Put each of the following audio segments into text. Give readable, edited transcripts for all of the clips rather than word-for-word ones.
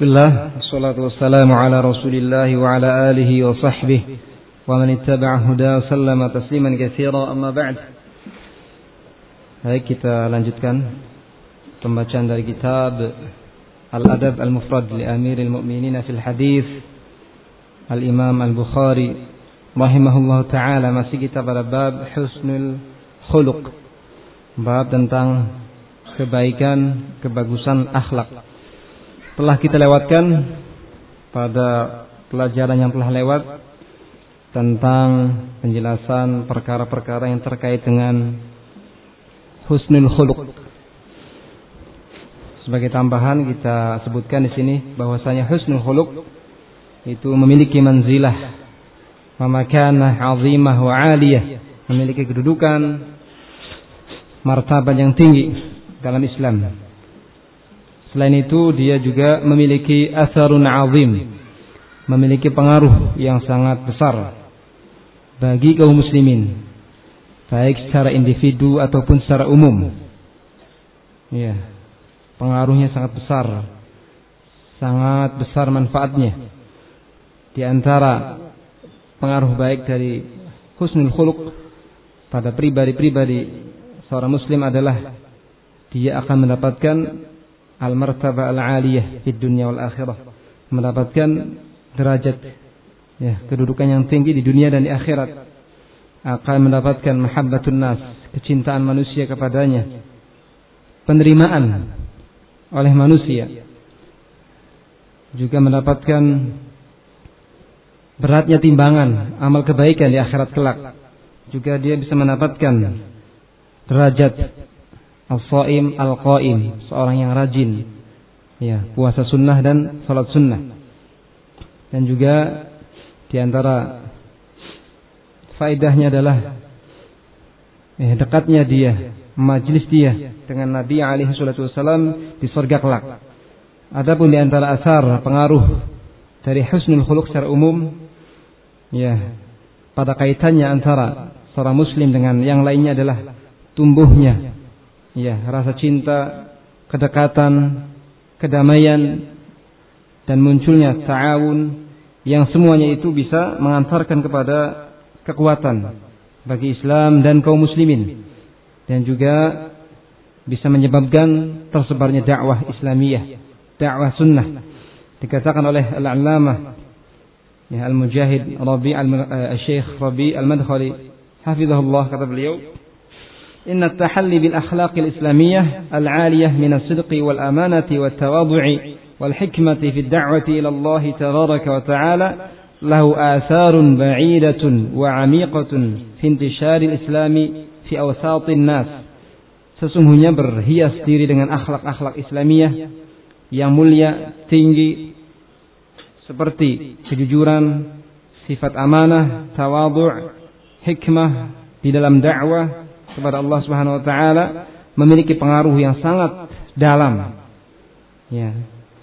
Bismillah, wassalatu wassalamu ala rasulillah wa ala alihi wa sahbihi wa man ittaba'a huda sallama tasliman katsira, amma ba'd. Baik, kita lanjutkan pembacaan dari kitab Al-Adab Al-Mufrad li Amiril Mu'minin fil Hadis Al-Imam Al-Bukhari rahimahullah ta'ala. Masih kita pada bab husnul khuluq, bab tentang kebaikan, kebagusan akhlak. Telah kita lewatkan pada pelajaran yang telah lewat tentang penjelasan perkara-perkara yang terkait dengan husnul khuluq. Sebagai tambahan kita sebutkan di sini bahwasanya husnul khuluq itu memiliki manzilah, makanah 'azimah wa 'aliyah, memiliki kedudukan, martabat yang tinggi dalam Islam. Selain itu dia juga memiliki atharun 'azim, memiliki pengaruh yang sangat besar bagi kaum muslimin, baik secara individu ataupun secara umum. Ya, pengaruhnya sangat besar manfaatnya. Di antara pengaruh baik dari husnul khuluq pada pribadi-pribadi seorang muslim adalah dia akan mendapatkan al-martabah al-'aliyah di dunia wal akhirah, mendapatkan derajat, ya, kedudukan yang tinggi di dunia dan di akhirat, akan mendapatkan mahabbatun nas, kecintaan manusia kepadanya, penerimaan oleh manusia, juga mendapatkan beratnya timbangan amal kebaikan di akhirat kelak. Juga dia bisa mendapatkan derajat al-shaim al-qaim, seorang yang rajin, ya, puasa sunnah dan salat sunnah. Dan juga di antara faedahnya adalah dekatnya dia, majlis dia dengan Nabi alaihi salatu wasallam di surga kelak. Adapun di antara asar pengaruh dari husnul khuluq secara umum, ya, pada kaitannya antara seorang muslim dengan yang lainnya adalah tumbuhnya, ya, rasa cinta, kedekatan, kedamaian, dan munculnya ta'awun, yang semuanya itu bisa mengantarkan kepada kekuatan bagi Islam dan kaum muslimin, dan juga bisa menyebabkan tersebarnya dakwah Islamiyah, dakwah sunnah. Dikatakan oleh Al-Allamah, ya, Al-Mujahid Syekh Rabi' Al-Madkhali hafizahullah, kata beliau, إن التحلي بالأخلاق الإسلامية العالية من الصدق والأمانة والتواضع والحكمة في الدعوة إلى الله تبارك وتعالى له آثار بعيدة وعميقة في انتشار الإسلام في أوساط الناس. Sesungguhnya berhias diri dengan akhlak-akhlak Islamiyah yang mulia, tinggi, seperti kejujuran, sifat amanah, tawadhu', hikmah di dalam dakwah kepada Allah Subhanahu wa taala, memiliki pengaruh yang sangat dalam, ya,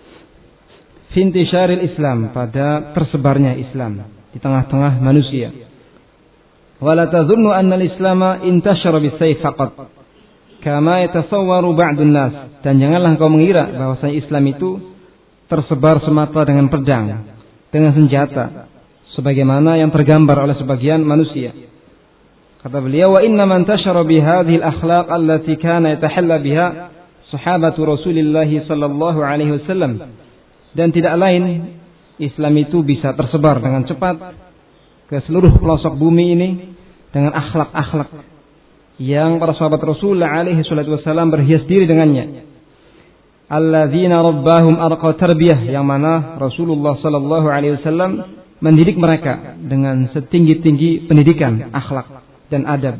fintisyaril Islam, pada tersebarnya Islam di tengah-tengah manusia. Wala tadhunnu anna al-Islam intashara bis-sayf faqat kama yatasawwaru ba'dun nas, dan janganlah engkau mengira bahwasanya Islam itu tersebar semata dengan pedang, dengan senjata, sebagaimana yang tergambar oleh sebagian manusia. Kata beliau, wa inna man tashara bihadhihi al-akhlaq allati kana yatahalla biha sahabatu Rasulillah sallallahu alaihi wasallam, dan tidak lain Islam itu bisa tersebar dengan cepat ke seluruh pelosok bumi ini dengan akhlak-akhlak yang para sahabat Rasulullah alaihi salatu wasallam berhias diri dengannya. Alladzina rabbahum arqa tarbiyah, yang mana Rasulullah sallallahu alaihi wasallam mendidik mereka dengan setinggi-tinggi pendidikan akhlak dan adab.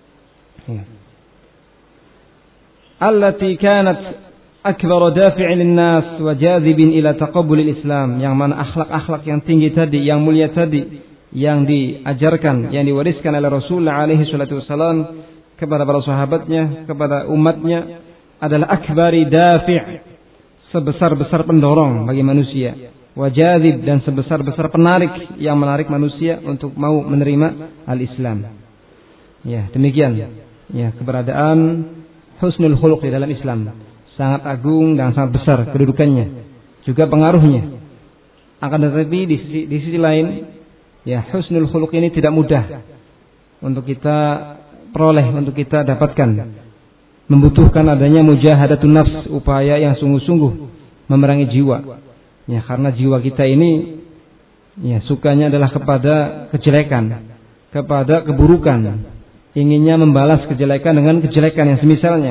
Allati kanat akbar dafi'in lin-nas wa jadhibin ila taqabbul al-Islam, yang mana akhlak-akhlak yang tinggi tadi, yang mulia tadi, yang diajarkan, yang diwariskan oleh Rasulullah alaihi salatu wasallam kepada para sahabatnya, kepada umatnya, adalah akbari dafi', sebesar-besar pendorong bagi manusia, wa jadhib, dan sebesar-besar penarik yang menarik manusia untuk mau menerima al-Islam. Ya, demikian, ya, keberadaan husnul khuluq di dalam Islam sangat agung dan sangat besar kedudukannya. juga pengaruhnya. Akan tetapi di sisi lain, ya husnul khuluq ini tidak mudah untuk kita peroleh, untuk kita dapatkan. Membutuhkan adanya mujahadatun nafs, upaya yang sungguh-sungguh memerangi jiwa. Ya, karena jiwa kita ini ya sukanya adalah kepada kejelekan, kepada keburukan. Inginnya membalas kejelekan dengan kejelekan yang semisalnya.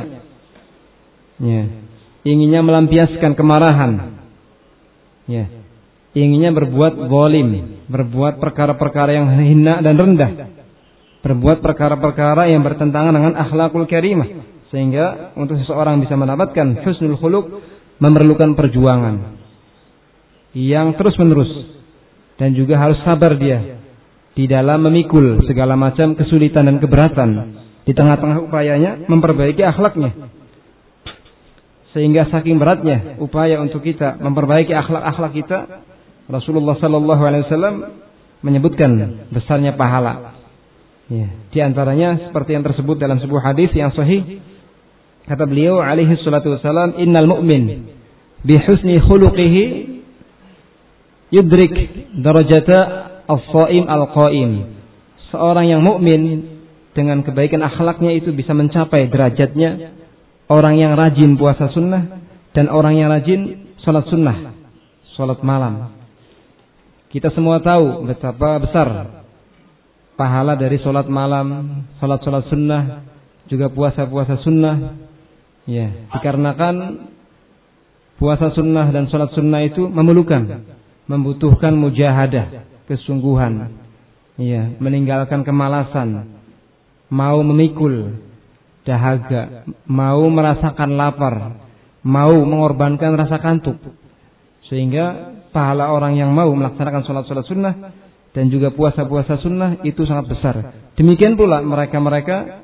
Ya, inginnya melampiaskan kemarahan. Ya, inginnya berbuat zalim, berbuat perkara-perkara yang hina dan rendah, berbuat perkara-perkara yang bertentangan dengan akhlakul karimah. Sehingga untuk seseorang bisa mendapatkan husnul khuluq memerlukan perjuangan yang terus-menerus, dan juga harus sabar dia di dalam memikul segala macam kesulitan dan keberatan di tengah-tengah upayanya memperbaiki akhlaknya. Sehingga saking beratnya upaya untuk kita memperbaiki akhlak-akhlak kita, Rasulullah sallallahu alaihi wasallam menyebutkan besarnya pahala. Ya, di antaranya seperti yang tersebut dalam sebuah hadis yang sahih, kata beliau alaihi salatu wasallam, innal mu'min bi husni khuluqihi yudrik darajata as-shaim al-qaim. Seorang yang mukmin dengan kebaikan akhlaknya itu bisa mencapai derajatnya orang yang rajin puasa sunnah dan orang yang rajin salat sunnah, salat malam. Kita semua tahu betapa besar pahala dari salat malam, salat-salat sunnah, juga puasa-puasa sunnah. Ya, dikarenakan puasa sunnah dan salat sunnah itu membutuhkan mujahadah, kesungguhan. Ya, meninggalkan kemalasan, mau memikul dahaga, mau merasakan lapar, mau mengorbankan rasa kantuk. Sehingga pahala orang yang mau melaksanakan salat-salat sunnah dan juga puasa-puasa sunnah itu sangat besar. Demikian pula mereka-mereka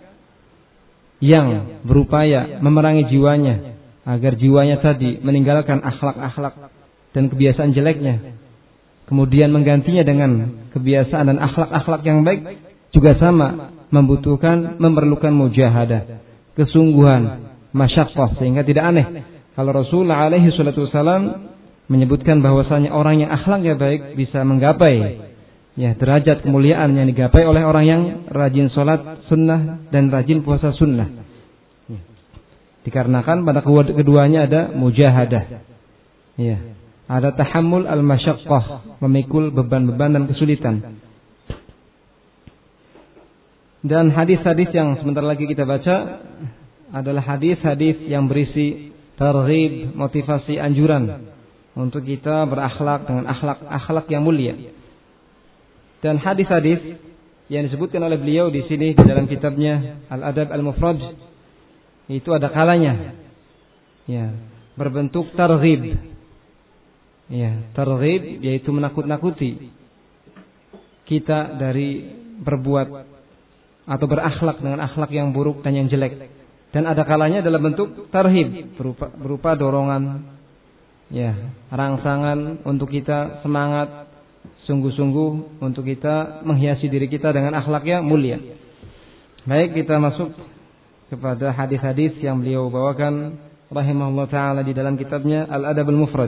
yang berupaya memerangi jiwanya agar jiwanya tadi meninggalkan akhlak-akhlak dan kebiasaan jeleknya, kemudian menggantinya dengan kebiasaan dan akhlak-akhlak yang baik, juga sama memerlukan mujahadah, kesungguhan, masyaqqah. Sehingga tidak aneh kalau Rasulullah alaihi salatu wasallam menyebutkan bahwasanya orang yang akhlaknya baik bisa menggapai ya derajat kemuliaan yang digapai oleh orang yang rajin sholat sunnah dan rajin puasa sunnah. Dikarenakan pada keduanya ada mujahadah. Ya, ada tahammul al-masyaqqah, memikul beban-beban dan kesulitan. Dan hadis-hadis yang sebentar lagi kita baca adalah hadis-hadis yang berisi targhib, motivasi, anjuran untuk kita berakhlak dengan akhlak yang mulia. Dan hadis-hadis yang disebutkan oleh beliau di sini di dalam kitabnya Al-Adab Al-Mufrad itu ada kalanya ya berbentuk targhib. Ya, targhib yaitu menakut-nakuti kita dari berbuat atau berakhlak dengan akhlak yang buruk dan yang jelek. Dan ada kalanya dalam bentuk tarhib, berupa dorongan, ya, rangsangan untuk kita semangat sungguh-sungguh untuk kita menghiasi diri kita dengan akhlak yang mulia. Baik, kita masuk kepada hadis-hadis yang beliau bawakan rahimahullah taala di dalam kitabnya Al-Adab Al-Mufrad.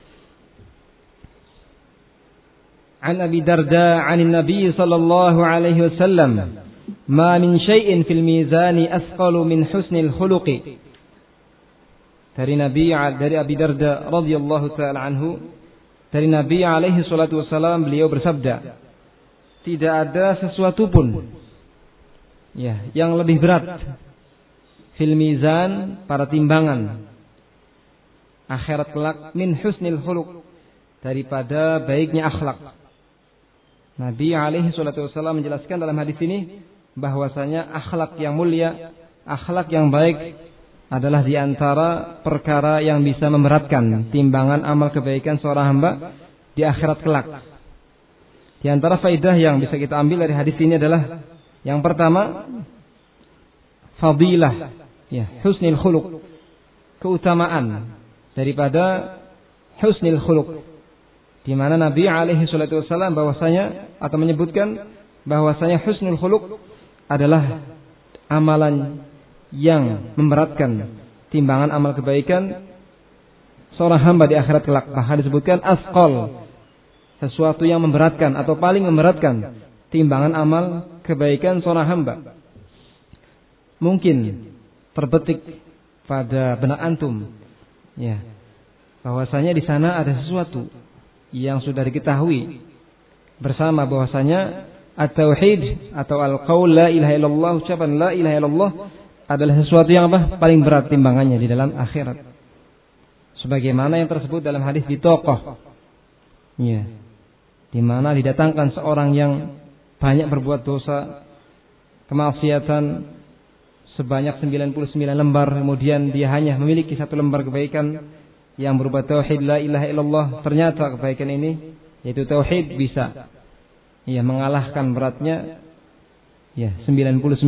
An Abi Darda 'an Nabi sallallahu alaihi wasallam, "Ma min syai'in fil mizani asqalu min husnil khuluqi." Dari Abi Darda radhiyallahu taala anhu, dari Nabi alaihi salatu wasallam, beliau bersabda, tidak ada sesuatu pun ya yang lebih berat fil mizan, pada timbangan akhirat kelak, min husnil khuluq, daripada baiknya akhlak. Nabi alaihi salatu wasallam menjelaskan dalam hadis ini bahwasanya akhlak yang mulia, akhlak yang baik adalah di antara perkara yang bisa memberatkan timbangan amal kebaikan seorang hamba di akhirat kelak. Di antara faidah yang bisa kita ambil dari hadis ini adalah yang pertama, fadilah, ya, husnul khuluq, keutamaan daripada husnul khuluq, di mana Nabi alaihi salatu wasallam bahwasanya atau menyebutkan bahwasanya husnul khuluq adalah amalan yang memberatkan timbangan amal kebaikan seorang hamba di akhirat kelak. Bahkan disebutkan asqal, sesuatu yang memberatkan atau paling memberatkan timbangan amal kebaikan seorang hamba. Mungkin terbetik pada benak antum, ya, bahwasanya di sana ada sesuatu yang sudah diketahui bersama, bahwasanya at-tauhid atau al-qaul la ilaha illallah, ucapan la ilaha illallah adalah sesuatu yang paling berat timbangannya di dalam akhirat. Sebagaimana yang tersebut dalam hadis Bitoqah, ya, di mana didatangkan seorang yang banyak berbuat dosa, kemaksiatan sebanyak 99 lembar, kemudian dia hanya memiliki 1 lembar kebaikan yang berupa tauhid la ilaha illallah. Ternyata kebaikan ini, yaitu tauhid, bisa mengalahkan beratnya 99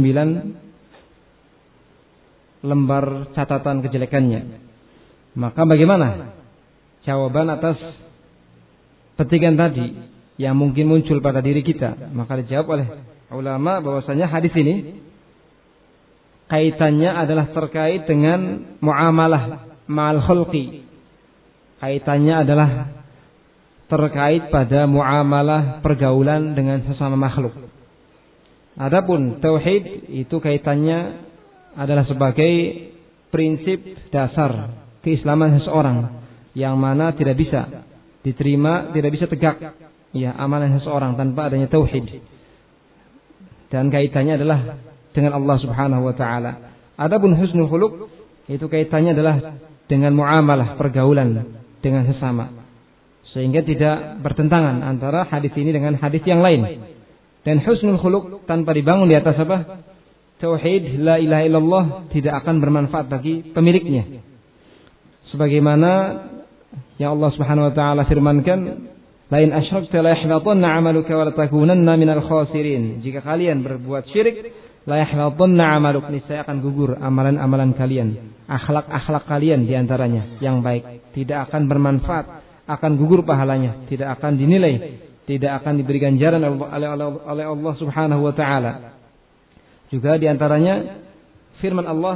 lembar catatan kejelekannya. Maka bagaimana jawaban atas petikan tadi yang mungkin muncul pada diri kita? Maka dijawab oleh ulama bahwasanya hadis ini kaitannya adalah terkait dengan muamalah ma'al khulqi. Kaitannya adalah terkait pada muamalah pergaulan dengan sesama makhluk. Adapun tauhid itu kaitannya adalah sebagai prinsip dasar keislaman seseorang, yang mana tidak bisa diterima, tidak bisa tegak amalan seseorang tanpa adanya tauhid. Dan kaitannya adalah dengan Allah Subhanahu wa taala. Adapun husnul khuluq itu kaitannya adalah dengan muamalah pergaulan dengan sesama, sehingga tidak bertentangan antara hadis ini dengan hadis yang lain. Dan husnul khuluq tanpa dibangun di atas apa? Tauhid la ilaha illallah tidak akan bermanfaat bagi pemiliknya. Sebagaimana yang Allah Subhanahu wa taala firmankan, la in asyrakta la yahbatanna 'amaluka wa la takunanna minal khasirin. Jika kalian berbuat syirik, la yahbatanna 'amaluk, niscaya akan gugur amalan-amalan kalian, akhlak-akhlak kalian di antaranya yang baik tidak akan bermanfaat, akan gugur pahalanya, tidak akan dinilai, tidak akan diberi ganjaran oleh Allah Subhanahu wa taala. Juga di antaranya firman Allah,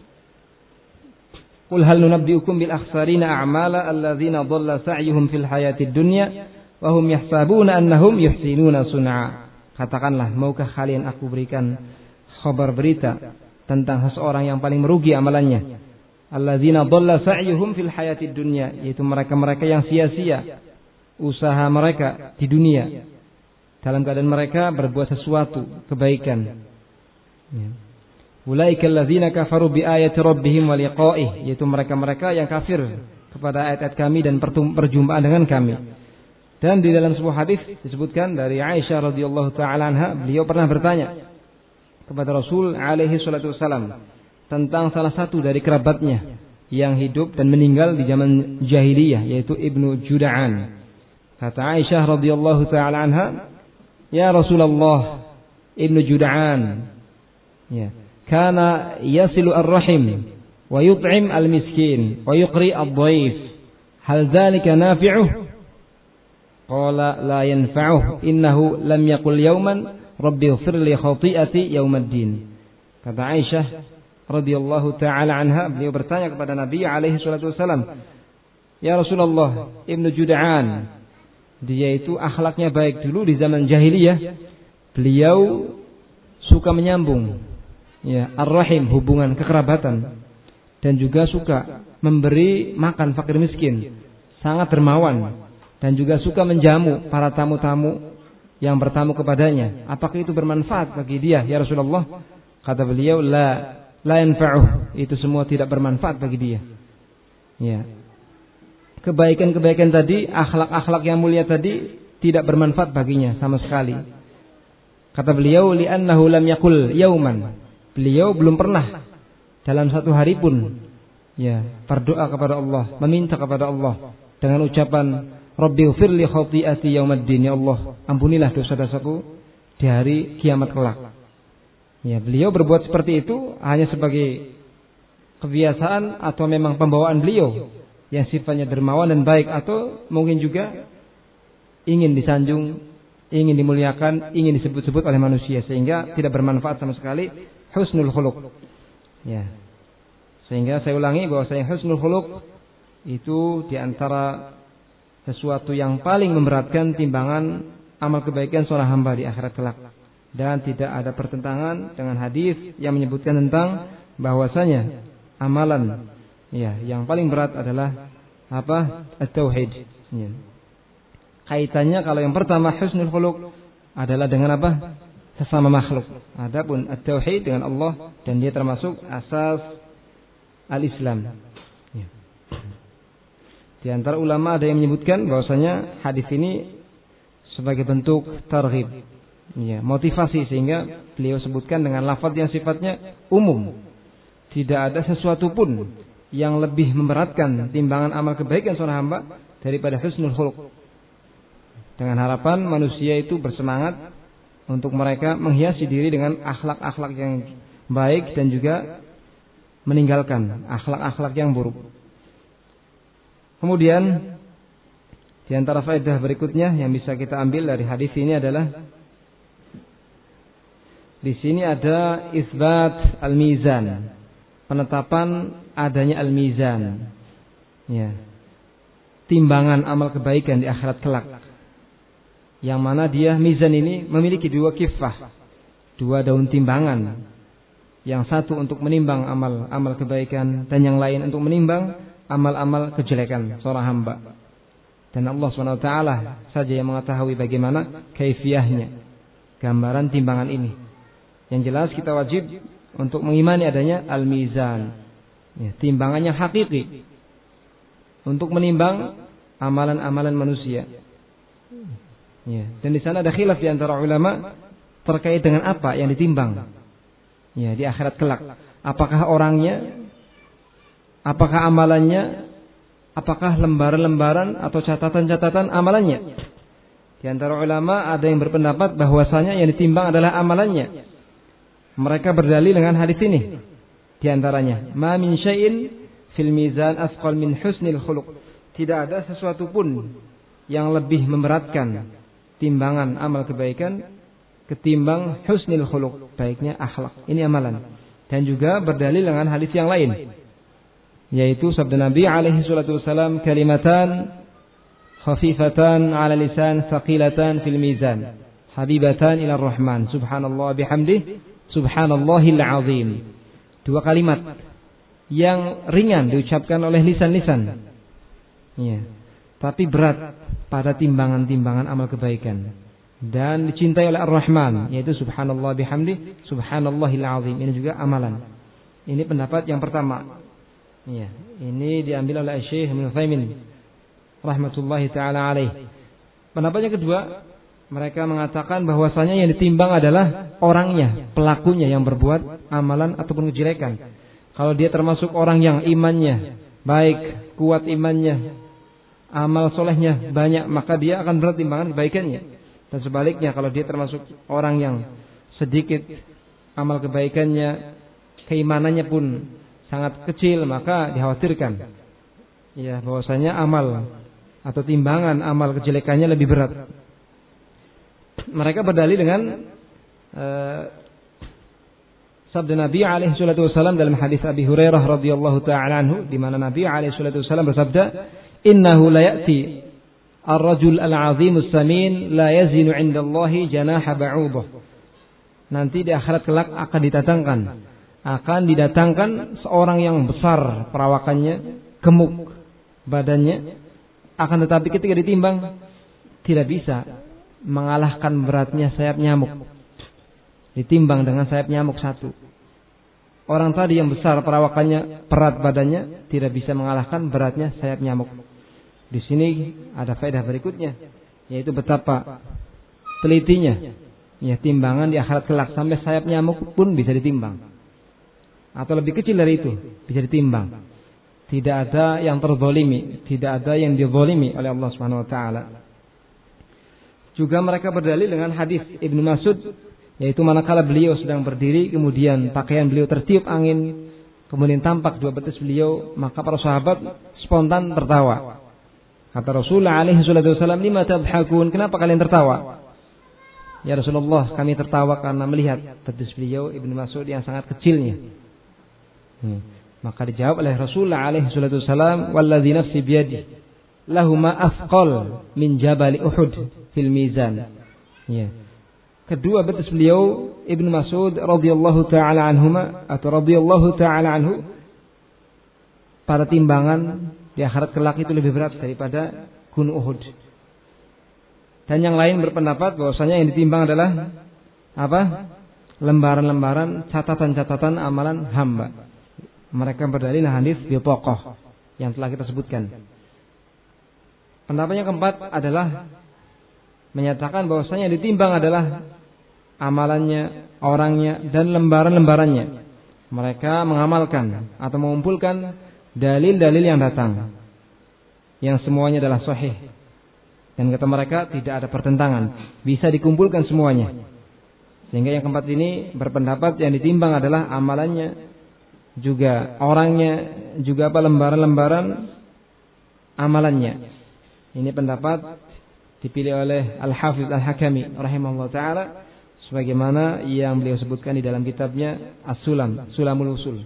qul hal nunabbiukum bil akhsarina a'mala alladzina dhalla sa'yuhum fil hayatid dunya wa hum yahsabuna annahum yuhsinuna sun'a. Katakanlah, maukah kalian aku berikan kabar berita tentang seseorang yang paling merugi amalannya, alladzina dhalla sa'yuhum fil hayatid dunya, yaitu mereka-mereka yang sia-sia usaha mereka di dunia dalam keadaan mereka berbuat sesuatu kebaikan. Ulaika alladzina kafaru bi ayati rabbihim wa liqa'ih, yaitu mereka-mereka yang kafir kepada ayat-ayat kami dan perjumpaan dengan kami. Dan di dalam sebuah hadis disebutkan dari Aisyah radhiyallahu taala anha, beliau pernah bertanya kepada Rasul alaihi salatu wasalam tentang salah satu dari kerabatnya yang hidup dan meninggal di zaman jahiliyah, yaitu Ibnu Juda'an. Kata Aisyah radhiyallahu taala anha, "Ya Rasulullah, Ibnu Juda'an kana yasilu ar-rahim wa yut'im al-miskin wa yuqri ad-dhaif. Hal dzalika nafi'uh?" Qala la yanfa'uh, innahu lam yaqul yawman rabbi ighfir li khati'ati yaumaddin. Kata Aisyah radhiyallahu taala anha, beliau bertanya kepada Nabi alaihi salatu wasalam, "Ya Rasulullah, Ibnu Juda'an, dia itu akhlaknya baik dulu di zaman jahiliyah. Beliau suka menyambung ar-rahim, hubungan kekerabatan, dan juga suka memberi makan fakir miskin, sangat dermawan, dan juga suka menjamu para tamu-tamu yang bertamu kepadanya. Apakah itu bermanfaat bagi dia, ya Rasulullah?" Kata beliau, la yanfa'uh, itu semua tidak bermanfaat bagi dia. Kebaikan-kebaikan tadi, akhlak-akhlak yang mulia tadi tidak bermanfaat baginya sama sekali. Kata beliau, li'annahu lam yaqul yauman, beliau belum pernah dalam satu hari pun berdoa kepada Allah, meminta kepada Allah dengan ucapan Rabbi ighfir li khati'ati yaumaddin, ya Allah, ampunilah dosa-dosaku di hari kiamat kelak. Beliau berbuat seperti itu hanya sebagai kebiasaan atau memang pembawaan beliau yang sifatnya dermawan dan baik, atau mungkin juga ingin disanjung, ingin dimuliakan, ingin disebut-sebut oleh manusia, sehingga tidak bermanfaat sama sekali husnul khuluq. Sehingga saya ulangi bahwa husnul khuluq itu diantara sesuatu yang paling memberatkan timbangan amal kebaikan seorang hamba di akhirat kelak. Dan tidak ada pertentangan dengan hadis yang menyebutkan tentang bahwasanya amalan yang paling berat adalah At-tauhid. Kaitannya kalau yang pertama husnul khuluq adalah dengan sesama makhluk. Adapun at-tauhid dengan Allah, dan dia termasuk asas al-Islam. Di antara ulama ada yang menyebutkan bahwasanya hadis ini sebagai bentuk targhib, motivasi, sehingga beliau sebutkan dengan lafaz yang sifatnya umum. Tidak ada sesuatu pun yang lebih memberatkan timbangan amal kebaikan seorang hamba daripada husnul khuluq. Dengan harapan manusia itu bersemangat untuk mereka menghiasi diri dengan akhlak-akhlak yang baik dan juga meninggalkan akhlak-akhlak yang buruk. Kemudian di antara faedah berikutnya yang bisa kita ambil dari hadis ini adalah di sini ada isbat al-mizan, penetapan adanya al-mizan, timbangan amal kebaikan di akhirat kelak. Yang mana dia mizan ini memiliki dua kiffah, dua daun timbangan. Yang satu untuk menimbang amal kebaikan, dan yang lain untuk menimbang amal-amal kejelekan seorang hamba. Dan Allah SWT saja yang mengetahui bagaimana kaifiyahnya, gambaran timbangan ini. Yang jelas kita wajib untuk mengimani adanya al-mizan, timbangannya hakiki untuk menimbang amalan-amalan manusia. Dan di sana ada khilaf di antara ulama terkait dengan apa yang ditimbang di akhirat kelak. Apakah orangnya, apakah amalannya, apakah lembaran-lembaran atau catatan-catatan amalannya. Di antara ulama ada yang berpendapat bahwasanya yang ditimbang adalah amalannya. Mereka berdalil dengan hadis ini. Di antaranya, ma min syai'in fil mizan asqal min husnil khuluq. Tidak ada sesuatu pun yang lebih memberatkan timbangan amal kebaikan ketimbang husnil khuluq, baiknya akhlak. Ini amalan. Dan juga berdalil dengan hadis yang lain, yaitu sabda Nabi alaihi salatu wasalam, kalimatan khafifatan ala lisan thaqilatan fil mizan habibatan ila rahman subhanallah bihamdih subhanallahil azim. Dua kalimat yang ringan diucapkan oleh lisan-lisan, tapi berat pada timbangan-timbangan amal kebaikan, dan dicintai oleh Ar-Rahman, yaitu subhanallah bihamdi subhanallahil azim. Ini juga amalan. Ini pendapat yang pertama. Ini diambil oleh Syekh Ibnu Utsaimin rahmatullahi taala alaih. Pendapat yang kedua, mereka mengatakan bahwasanya yang ditimbang adalah orangnya, pelakunya yang berbuat amalan ataupun kejelekan. Kalau dia termasuk orang yang imannya baik, kuat imannya, amal solehnya banyak, maka dia akan berat timbangan kebaikannya. Dan sebaliknya, kalau dia termasuk orang yang sedikit amal kebaikannya, keimanannya pun sangat kecil, maka dikhawatirkan bahwasanya amal atau timbangan amal kejelekannya lebih berat. Mereka berdalil dengan sabda Nabi alaihi salatu wasallam dalam hadis Abi Hurairah radhiyallahu taala anhu, di mana Nabi alaihi salatu wasallam bersabda, innahu la ya'ti ar-rajul al-'azimus samin la yazinu 'inda Allahi janaha ba'udah. Nanti di akhirat kelak akan didatangkan seorang yang besar perawakannya, gemuk badannya, akan tetapi ketika ditimbang tidak bisa mengalahkan beratnya sayap nyamuk. Ditimbang dengan sayap nyamuk satu. Orang tadi yang besar perawakannya, berat badannya, tidak bisa mengalahkan beratnya sayap nyamuk. Di sini ada faedah berikutnya, yaitu betapa telitinya timbangan di akhirat kelak, sampai sayap nyamuk pun bisa ditimbang, atau lebih kecil dari itu bisa ditimbang. Tidak ada yang terzalimi, tidak ada yang dizalimi oleh Allah Subhanahu wa taala. Juga mereka berdalil dengan hadis Ibnu Mas'ud, yaitu manakala beliau sedang berdiri, kemudian pakaian beliau tertiup angin, kemudian tampak dua betis beliau, maka para sahabat spontan tertawa. Kata Rasulullah alaihi salatu wasallam, lima tabhakun, kenapa kalian tertawa? Ya Rasulullah, kami tertawa karena melihat betis beliau Ibnu Mas'ud yang sangat kecilnya. Maka dijawab oleh Rasulullah alaihi salatu wasalam, "Wallazi nafsi biyadi, lahuma afqal min jabal Uhud fil mizan." Ya. Kedua betis beliau Ibnu Mas'ud radhiyallahu taala anhuma atau radhiyallahu taala anhu, pada timbangan di akhirat kelak itu lebih berat daripada gunung Uhud. Dan yang lain berpendapat bahwasanya yang ditimbang adalah apa? Lembaran-lembaran catatan-catatan amalan hamba. Mereka berdalil hadis bipokoh yang telah kita sebutkan. Pendapat yang keempat adalah menyatakan bahwasanya yang ditimbang adalah amalannya, orangnya, dan lembaran-lembarannya. Mereka mengamalkan atau mengumpulkan dalil-dalil yang datang, yang semuanya adalah sahih. Dan kata mereka tidak ada pertentangan, bisa dikumpulkan semuanya. Sehingga yang keempat ini berpendapat yang ditimbang adalah amalannya, juga orangnya, juga apa lembaran-lembaran amalannya. Ini pendapat dipilih oleh Al-Hafidz Al-Hakami rahimahullah ta'ala, sebagaimana yang beliau sebutkan di dalam kitabnya As-Sulam, Sulamul Usul.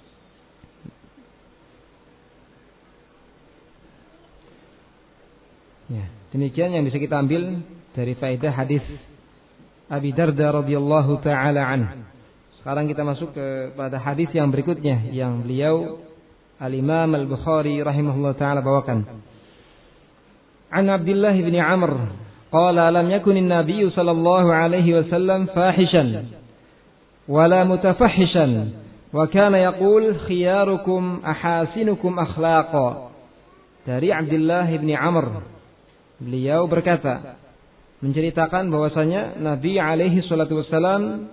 Ya, demikian yang bisa kita ambil dari faedah hadis Abi Darda radhiyallahu taala anhu. Sekarang kita masuk kepada hadis yang berikutnya yang beliau Al-Imam Al-Bukhari rahimahullah taala bawakan. An Abdullah bin Amr qala lam yakun an-nabiy sallallahu alaihi wasallam fahishan wala mutafahishan wa kana yaqul khiyarukum ahasinukum akhlaqa. Dari Abdullah bin Amr, beliau berkata, menceritakan bahwasanya Nabi alaihi salatu wassalam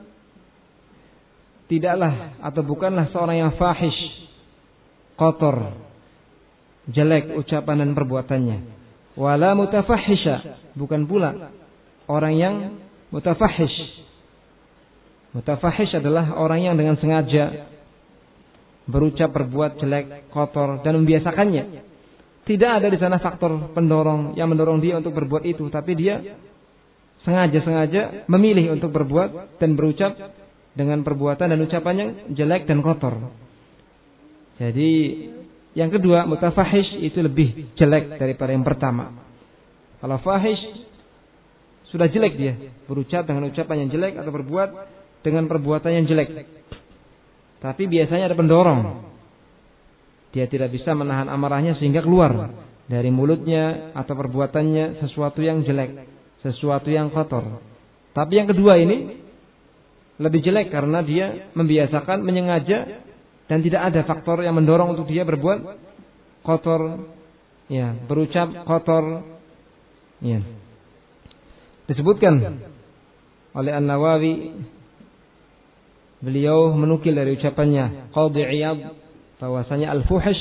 tidaklah atau bukanlah seorang yang fahish, kotor, jelek ucapan dan perbuatannya. Wala mutafahisha, bukan pula orang yang mutafahish. Mutafahish adalah orang yang dengan sengaja berucap berbuat jelek, kotor dan membiasakannya. Tidak ada di sana faktor pendorong yang mendorong dia untuk berbuat itu, tapi dia sengaja memilih untuk berbuat dan berucap dengan perbuatan dan ucapan yang jelek dan kotor. Jadi yang kedua, mutafahish itu lebih jelek daripada yang pertama. Kalau fahish sudah jelek dia, berucap dengan ucapan yang jelek atau berbuat dengan perbuatan yang jelek. Tapi biasanya ada pendorong. Dia tidak bisa menahan amarahnya sehingga keluar dari mulutnya atau perbuatannya sesuatu yang jelek, sesuatu yang kotor. Tapi yang kedua ini lebih jelek karena dia membiasakan, menyengaja, dan tidak ada faktor yang mendorong untuk dia berbuat kotor, ya, berucap kotor. Ya. Disebutkan oleh An-Nawawi, beliau menukil dari ucapannya Qadhi Iyad bahwasanya al-fuhish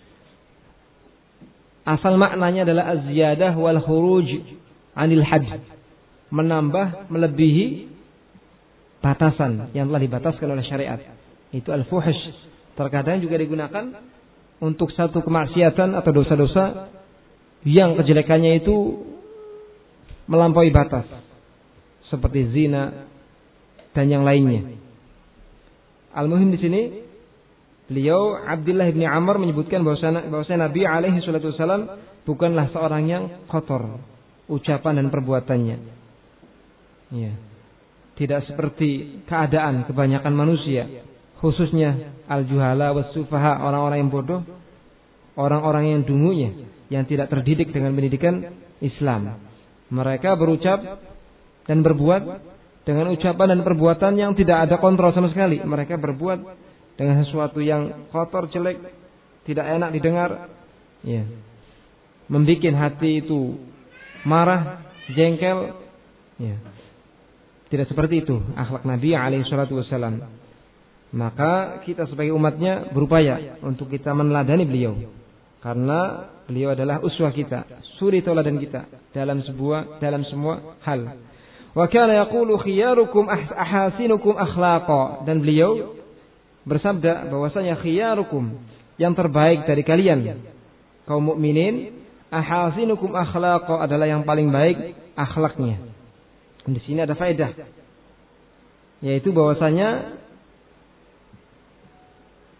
asal maknanya adalah az-ziyadah wal khuruj 'anil hadd, menambah, melebihi batasan yang telah dibataskan oleh syariat. Itu al-fuhish. Terkadang juga digunakan untuk satu kemaksiatan atau dosa-dosa yang kejelekannya itu melampaui batas, seperti zina dan yang lainnya. Al-muhim di sini beliau Abdullah bin Amr menyebutkan bahwasanya Nabi alaihi salatu wasallam bukanlah seorang yang kotor ucapan dan perbuatannya. Ya. Tidak seperti keadaan kebanyakan manusia, khususnya al-juhala was-sufaha, orang-orang yang bodoh, orang-orang yang dungunya, yang tidak terdidik dengan pendidikan Islam. Mereka berucap dan berbuat dengan ucapan dan perbuatan yang tidak ada kontrol sama sekali. Mereka berbuat dengan sesuatu yang kotor, jelek, tidak enak didengar, ya, membikin hati itu marah, jengkel, ya. Tidak seperti itu akhlak Nabi alaihi salatu wasallam. Maka kita sebagai umatnya berupaya untuk kita meneladani beliau, karena beliau adalah uswah kita, suri tauladan kita dalam semua hal. Wa kana yaqulu khiyarukum ahasinukum akhlaqa, dan beliau bersabda bahwasanya khiyarukum, yang terbaik dari kalian kaum mukminin, ahasinukum akhlaqa, adalah yang paling baik akhlaknya. Di sini ada faedah, yaitu bahwasanya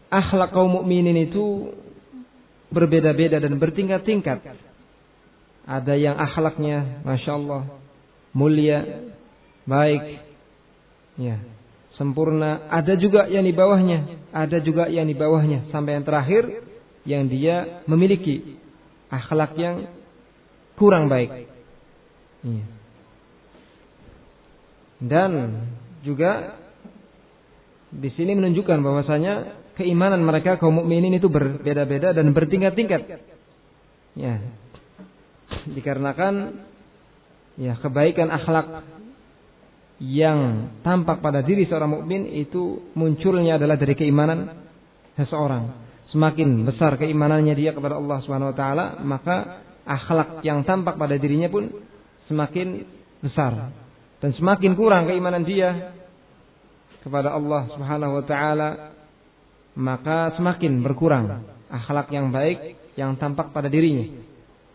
akhlak kaum mukminin itu berbeda-beda dan bertingkat-tingkat. Ada yang akhlaknya Masya Allah mulia, baik, ya, sempurna. Ada juga yang di bawahnya, ada juga yang di bawahnya, sampai yang terakhir yang dia memiliki akhlak yang kurang baik. Ya. Dan juga di sini menunjukkan bahwasanya keimanan mereka kaum mukminin itu berbeda-beda dan bertingkat-tingkat. Ya. Dikarenakan ya kebaikan akhlak yang tampak pada diri seorang mukmin itu munculnya adalah dari keimanan seseorang. Semakin besar keimanannya dia kepada Allah Subhanahu wa taala, maka akhlak yang tampak pada dirinya pun semakin besar. Dan semakin kurang keimanan dia kepada Allah Subhanahu wa taala, maka semakin berkurang akhlak yang baik yang tampak pada dirinya.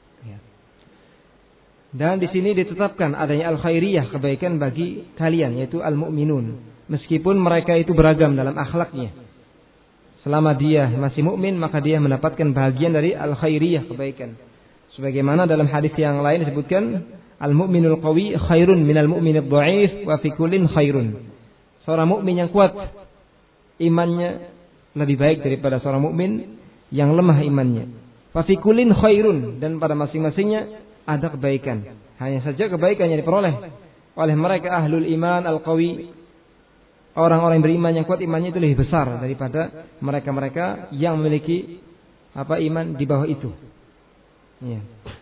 Dan di sini ditetapkan adanya al-khairiyah, kebaikan bagi kalian, yaitu al-mu'minun. Meskipun mereka itu beragam dalam akhlaknya, selama dia masih mukmin, maka dia mendapatkan bagian dari al-khairiyah, kebaikan. Sebagaimana dalam hadis yang lain disebutkan, al-mu'minul qawi khairun minal mu'minid dha'if wa fi kullin khairun. Seorang mukmin yang kuat imannya lebih baik daripada seorang mukmin yang lemah imannya. Wa fi kullin khairun, dan pada masing-masingnya ada kebaikan. Hanya saja kebaikan yang diperoleh oleh mereka ahlul iman al-qawi, orang-orang yang beriman yang kuat imannya itu lebih besar daripada mereka-mereka yang memiliki iman di bawah itu. Ya.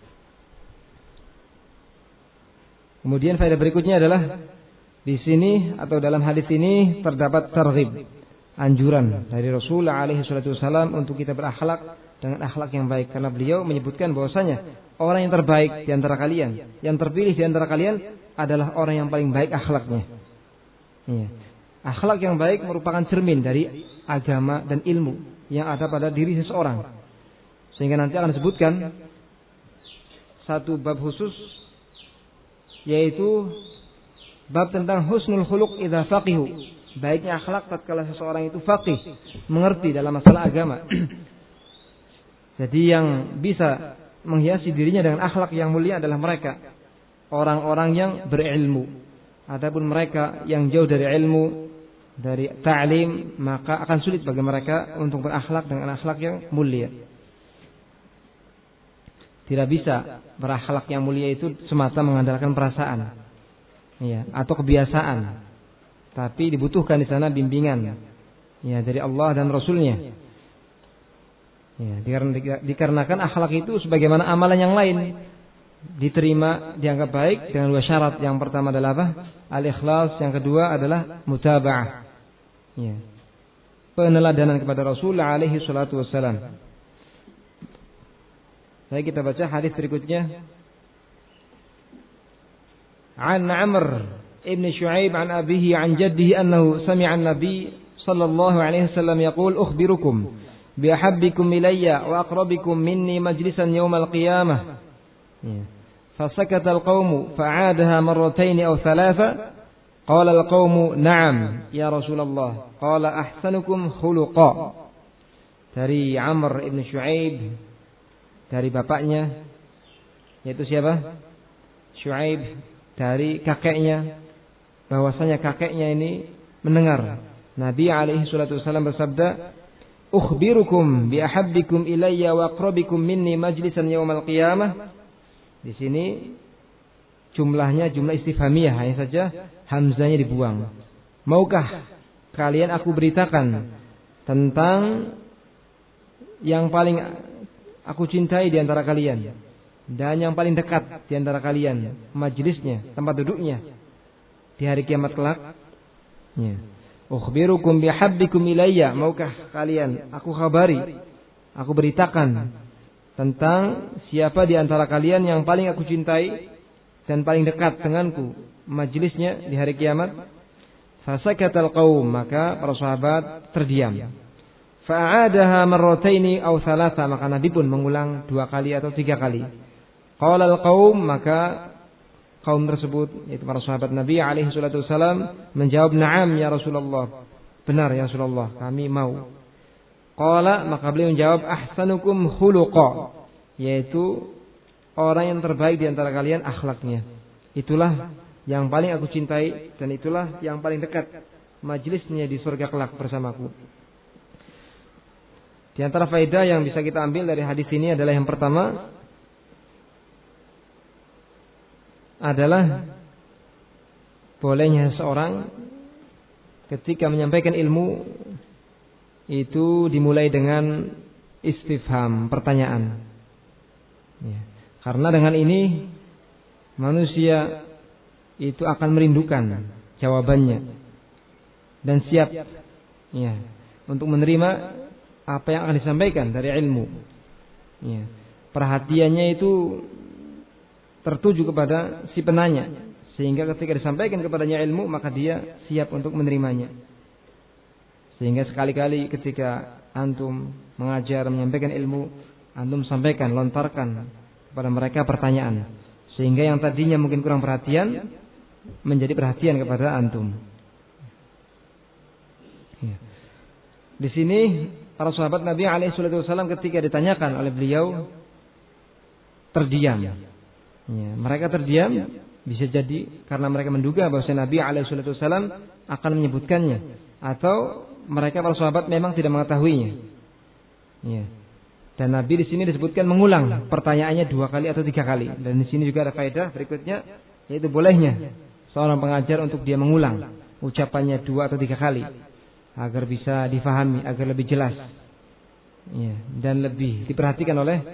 Kemudian faedah berikutnya adalah di sini atau dalam hadis ini terdapat targhib, anjuran dari Rasulullah alaihi salatu wasallam untuk kita berakhlak dengan akhlak yang baik, karena beliau menyebutkan bahwasanya orang yang terbaik di antara kalian, yang terpilih di antara kalian adalah orang yang paling baik akhlaknya. Ya. Akhlak yang baik merupakan cermin dari agama dan ilmu yang ada pada diri seseorang. Sehingga nanti akan disebutkan satu bab khusus, yaitu bab tentang husnul khuluq idza faqihu. Baiknya akhlak tatkala seseorang itu faqih, mengerti dalam masalah agama. Jadi yang bisa menghiasi dirinya dengan akhlak yang mulia adalah mereka, orang-orang yang berilmu. Adapun mereka yang jauh dari ilmu, dari ta'lim, maka akan sulit bagi mereka untuk berakhlak dengan akhlak yang mulia. Tidak bisa berakhlak yang mulia itu semata mengandalkan perasaan, ya, atau kebiasaan. Tapi dibutuhkan di sana bimbingan, ya, dari Allah dan Rasulnya. Ya, dikarenakan akhlak itu sebagaimana amalan yang lain diterima, dianggap baik dengan dua syarat. Yang pertama adalah apa? Al-ikhlas. Yang kedua adalah mutaba'ah. Ya. Peneladanan kepada Rasulullah alaihi salatu wassalam. Baik, kita baca hadis berikutnya. An Amr ibn Shu'aib an abihi an jaddihi annahu sami'a an-nabi sallallahu alaihi wasallam yaqul ukhbirukum bi ahabbikum ilayya wa aqrabikum minni majlisan yawmal qiyamah. فسكت القوم فعادها مرتين أو ثلاثة قال القوم نعم يا رسول الله قال أحسنكم خلقا. Dari Amr ibn Shu'aib, dari bapaknya, yaitu siapa? Shu'aib, dari kakeknya, bahwasanya kakeknya ini mendengar Nabi alaihi salatu wasallam bersabda, ukhbirukum bi ahabbikum ilayya wa aqrabikum minni majlisan yaumal qiyamah. Di sini jumlahnya jumlah istifhamiyah, hanya saja hamzanya dibuang. Maukah kalian aku beritakan tentang yang paling aku cintai di antara kalian dan yang paling dekat di antara kalian, majlisnya, tempat duduknya di hari kiamat kelak? Ya. Ukhbirukum bihabbikum ilayya, maukah kalian aku khabari, aku beritakan tentang siapa di antara kalian yang paling aku cintai dan paling dekat denganku majlisnya di hari kiamat? Fasakatal qaum, maka para sahabat terdiam. Fa'adaha marrataini aw thalatha, maka Nabi pun mengulang 2 kali atau 3 kali. Qala al-qaum, maka kaum tersebut, yaitu para sahabat Nabi alaihi salatu wasallam, menjawab, "Na'am ya Rasulullah." Benar ya Rasulullah, kami mau. Qala, maka beliau menjawab, ahsanukum khuluqa, yaitu orang yang terbaik di antara kalian akhlaknya. Itulah yang paling aku cintai dan itulah yang paling dekat majlisnya di surga kelak bersamaku. Di antara faedah yang bisa kita ambil dari hadis ini adalah yang pertama adalah bolehnya seorang ketika menyampaikan ilmu itu dimulai dengan istifham, pertanyaan. Ya. Karena dengan ini manusia itu akan merindukan jawabannya dan siap ya untuk menerima apa yang akan disampaikan dari ilmu. Ya. Perhatiannya itu tertuju kepada si penanya, sehingga ketika disampaikan kepadanya ilmu maka dia siap untuk menerimanya. Sehingga sekali-kali ketika antum mengajar, menyampaikan ilmu, antum sampaikan, lontarkan kepada mereka pertanyaan, sehingga yang tadinya mungkin kurang perhatian menjadi perhatian kepada antum. Ya. Di sini para sahabat Nabi SAW ketika ditanyakan oleh beliau terdiam. Ya, mereka terdiam bisa jadi karena mereka menduga bahwa Nabi SAW akan menyebutkannya, atau mereka para sahabat memang tidak mengetahuinya. Ya. Dan Nabi di sini disebutkan mengulang pertanyaannya 2 kali atau 3 kali. Dan di sini juga ada faedah berikutnya, yaitu bolehnya seorang pengajar untuk dia mengulang ucapannya 2 atau 3 kali agar bisa difahami, agar lebih jelas ya, dan lebih diperhatikan oleh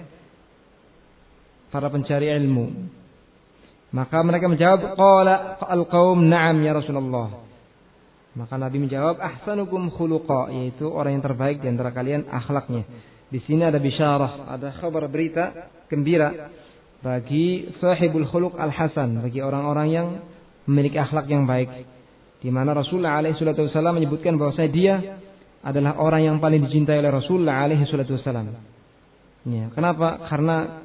para pencari ilmu. Maka mereka menjawab, qala al-qaum na'am ya Rasulullah. Maka Nabi menjawab, ahsanukum khuluqa, yaitu orang yang terbaik di antara kalian akhlaknya. Di sini ada bisyarah, ada kabar berita gembira bagi sahibul khuluq al-hasan, bagi orang-orang yang memiliki akhlak yang baik. Di mana Rasulullah SAW menyebutkan bahwasanya dia adalah orang yang paling dicintai oleh Rasulullah SAW. Ya, kenapa? Karena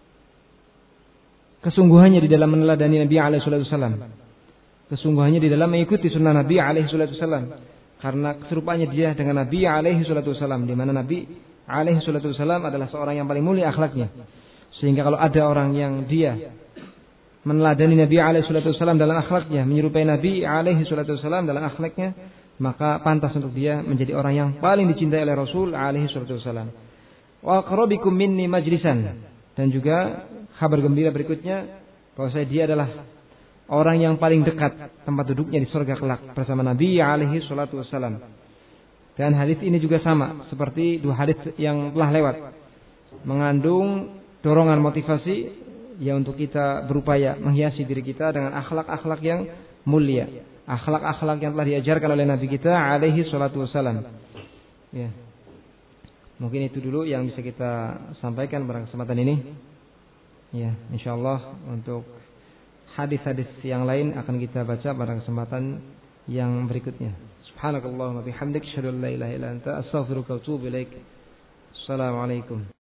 kesungguhannya di dalam meneladani Nabi SAW, kesungguhannya di dalam mengikuti sunnah Nabi SAW. Karena keserupaannya dia dengan Nabi SAW, di mana Nabi SAW adalah seorang yang paling mulia akhlaknya. Sehingga kalau ada orang yang dia meneladani Nabi SAW dalam akhlaknya, menyerupai Nabi SAW dalam akhlaknya, maka pantas untuk dia menjadi orang yang paling dicintai oleh Rasul SAW. Wa aqrabikum minni majlisan, dan juga kabar gembira berikutnya bahwa dia adalah orang yang paling dekat tempat duduknya di surga kelak bersama Nabi SAW. Dan hadis ini juga sama seperti 2 hadis yang telah lewat, mengandung dorongan motivasi ya untuk kita berupaya menghiasi diri kita dengan akhlak-akhlak yang mulia, akhlak-akhlak yang telah diajarkan oleh Nabi kita SAW. Ya. Mungkin itu dulu yang bisa kita sampaikan pada kesempatan ini. Ya, insyaallah untuk hadis-hadis yang lain akan kita baca pada kesempatan yang berikutnya. Subhanakallahumma bihamdik, asyhadu an la ilaha illa anta, astaghfiruka wa atubu ilaik. Assalamualaikum.